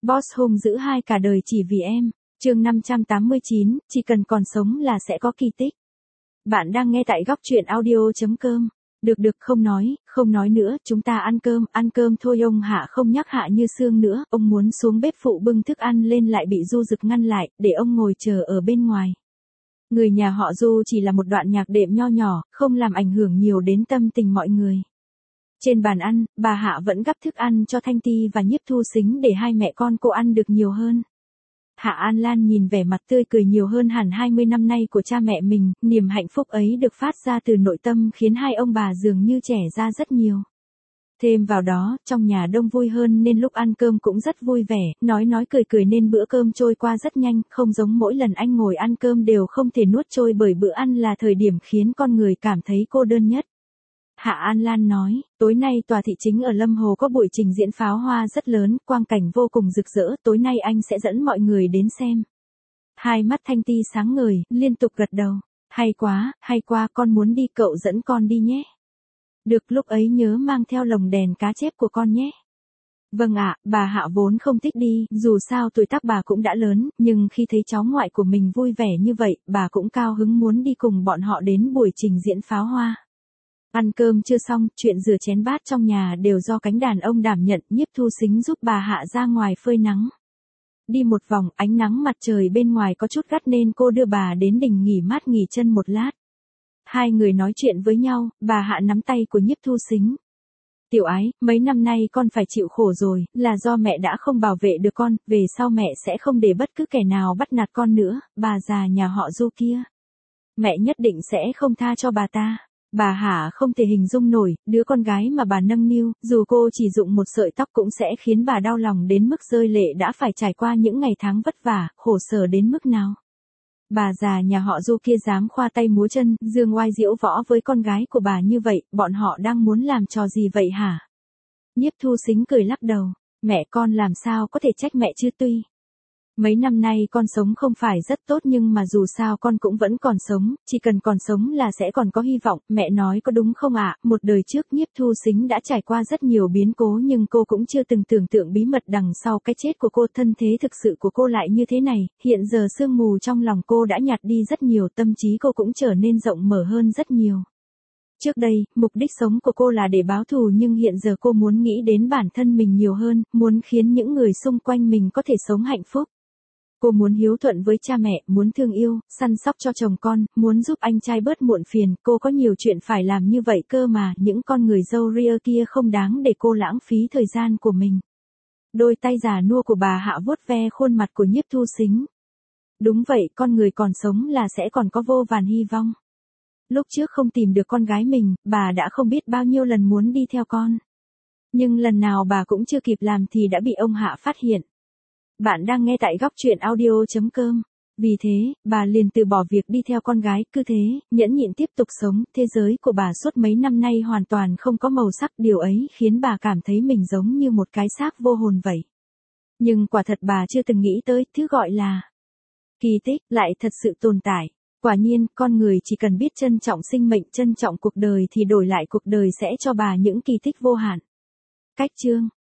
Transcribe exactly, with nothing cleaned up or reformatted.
Boss hung dữ hai cả đời chỉ vì em. Chương năm trăm tám mươi chín, chỉ cần còn sống là sẽ có kỳ tích. Bạn đang nghe tại góc truyện audio chấm com. Được được không nói, không nói nữa, chúng ta ăn cơm, ăn cơm thôi. Ông Hạ không nhắc Hạ Như Sương nữa, ông muốn xuống bếp phụ bưng thức ăn lên lại bị Du Dực ngăn lại, để ông ngồi chờ ở bên ngoài. Người nhà họ Du chỉ là một đoạn nhạc đệm nho nhỏ, không làm ảnh hưởng nhiều đến tâm tình mọi người. Trên bàn ăn, bà Hạ vẫn gắp thức ăn cho Thanh Ti và Nhiếp Thu Sính để hai mẹ con cô ăn được nhiều hơn. Hạ An Lan nhìn vẻ mặt tươi cười nhiều hơn hẳn hai mươi năm nay của cha mẹ mình, niềm hạnh phúc ấy được phát ra từ nội tâm khiến hai ông bà dường như trẻ ra rất nhiều. Thêm vào đó, trong nhà đông vui hơn nên lúc ăn cơm cũng rất vui vẻ, nói nói cười cười nên bữa cơm trôi qua rất nhanh, không giống mỗi lần anh ngồi ăn cơm đều không thể nuốt trôi bởi bữa ăn là thời điểm khiến con người cảm thấy cô đơn nhất. Hạ An Lan nói, tối nay tòa thị chính ở Lâm Hồ có buổi trình diễn pháo hoa rất lớn, quang cảnh vô cùng rực rỡ, tối nay anh sẽ dẫn mọi người đến xem. Hai mắt Thanh Ti sáng ngời, liên tục gật đầu. Hay quá, hay quá, con muốn đi, cậu dẫn con đi nhé. Được, lúc ấy nhớ mang theo lồng đèn cá chép của con nhé. Vâng ạ, bà Hạ vốn không thích đi, dù sao tuổi tác bà cũng đã lớn, nhưng khi thấy cháu ngoại của mình vui vẻ như vậy, bà cũng cao hứng muốn đi cùng bọn họ đến buổi trình diễn pháo hoa. Ăn cơm chưa xong, chuyện rửa chén bát trong nhà đều do cánh đàn ông đảm nhận, Nhiếp Thu Sính giúp bà Hạ ra ngoài phơi nắng. Đi một vòng, ánh nắng mặt trời bên ngoài có chút gắt nên cô đưa bà đến đình nghỉ mát nghỉ chân một lát. Hai người nói chuyện với nhau, bà Hạ nắm tay của Nhiếp Thu Sính. Tiểu ái, mấy năm nay con phải chịu khổ rồi, là do mẹ đã không bảo vệ được con, về sau mẹ sẽ không để bất cứ kẻ nào bắt nạt con nữa, bà già nhà họ Du kia. Mẹ nhất định sẽ không tha cho bà ta. Bà Hạ không thể hình dung nổi, đứa con gái mà bà nâng niu, dù cô chỉ dụng một sợi tóc cũng sẽ khiến bà đau lòng đến mức rơi lệ đã phải trải qua những ngày tháng vất vả, khổ sở đến mức nào. Bà già nhà họ Du kia dám khoa tay múa chân, dương oai diễu võ với con gái của bà như vậy, bọn họ đang muốn làm trò gì vậy hả? Nhiếp Thu Sính cười lắc đầu, mẹ con làm sao có thể trách mẹ chứ, tuy mấy năm nay con sống không phải rất tốt nhưng mà dù sao con cũng vẫn còn sống, chỉ cần còn sống là sẽ còn có hy vọng, mẹ nói có đúng không ạ? Một đời trước Nhiếp Thu Sính đã trải qua rất nhiều biến cố nhưng cô cũng chưa từng tưởng tượng bí mật đằng sau cái chết của cô, thân thế thực sự của cô lại như thế này, hiện giờ sương mù trong lòng cô đã nhạt đi rất nhiều, tâm trí cô cũng trở nên rộng mở hơn rất nhiều. Trước đây, mục đích sống của cô là để báo thù nhưng hiện giờ cô muốn nghĩ đến bản thân mình nhiều hơn, muốn khiến những người xung quanh mình có thể sống hạnh phúc. Cô muốn hiếu thuận với cha mẹ, muốn thương yêu, săn sóc cho chồng con, muốn giúp anh trai bớt muộn phiền, cô có nhiều chuyện phải làm như vậy cơ mà, những con người dâu ria kia không đáng để cô lãng phí thời gian của mình. Đôi tay già nua của bà Hạ vuốt ve khuôn mặt của Nhiếp Thu Sính. Đúng vậy, con người còn sống là sẽ còn có vô vàn hy vọng. Lúc trước không tìm được con gái mình, bà đã không biết bao nhiêu lần muốn đi theo con. Nhưng lần nào bà cũng chưa kịp làm thì đã bị ông Hạ phát hiện. Bạn đang nghe tại góc truyện audio chấm com. Vì thế, bà liền từ bỏ việc đi theo con gái, cứ thế, nhẫn nhịn tiếp tục sống. Thế giới của bà suốt mấy năm nay hoàn toàn không có màu sắc, điều ấy khiến bà cảm thấy mình giống như một cái xác vô hồn vậy. Nhưng quả thật bà chưa từng nghĩ tới, thứ gọi là kỳ tích, lại thật sự tồn tại. Quả nhiên, con người chỉ cần biết trân trọng sinh mệnh, trân trọng cuộc đời thì đổi lại cuộc đời sẽ cho bà những kỳ tích vô hạn. Cách chương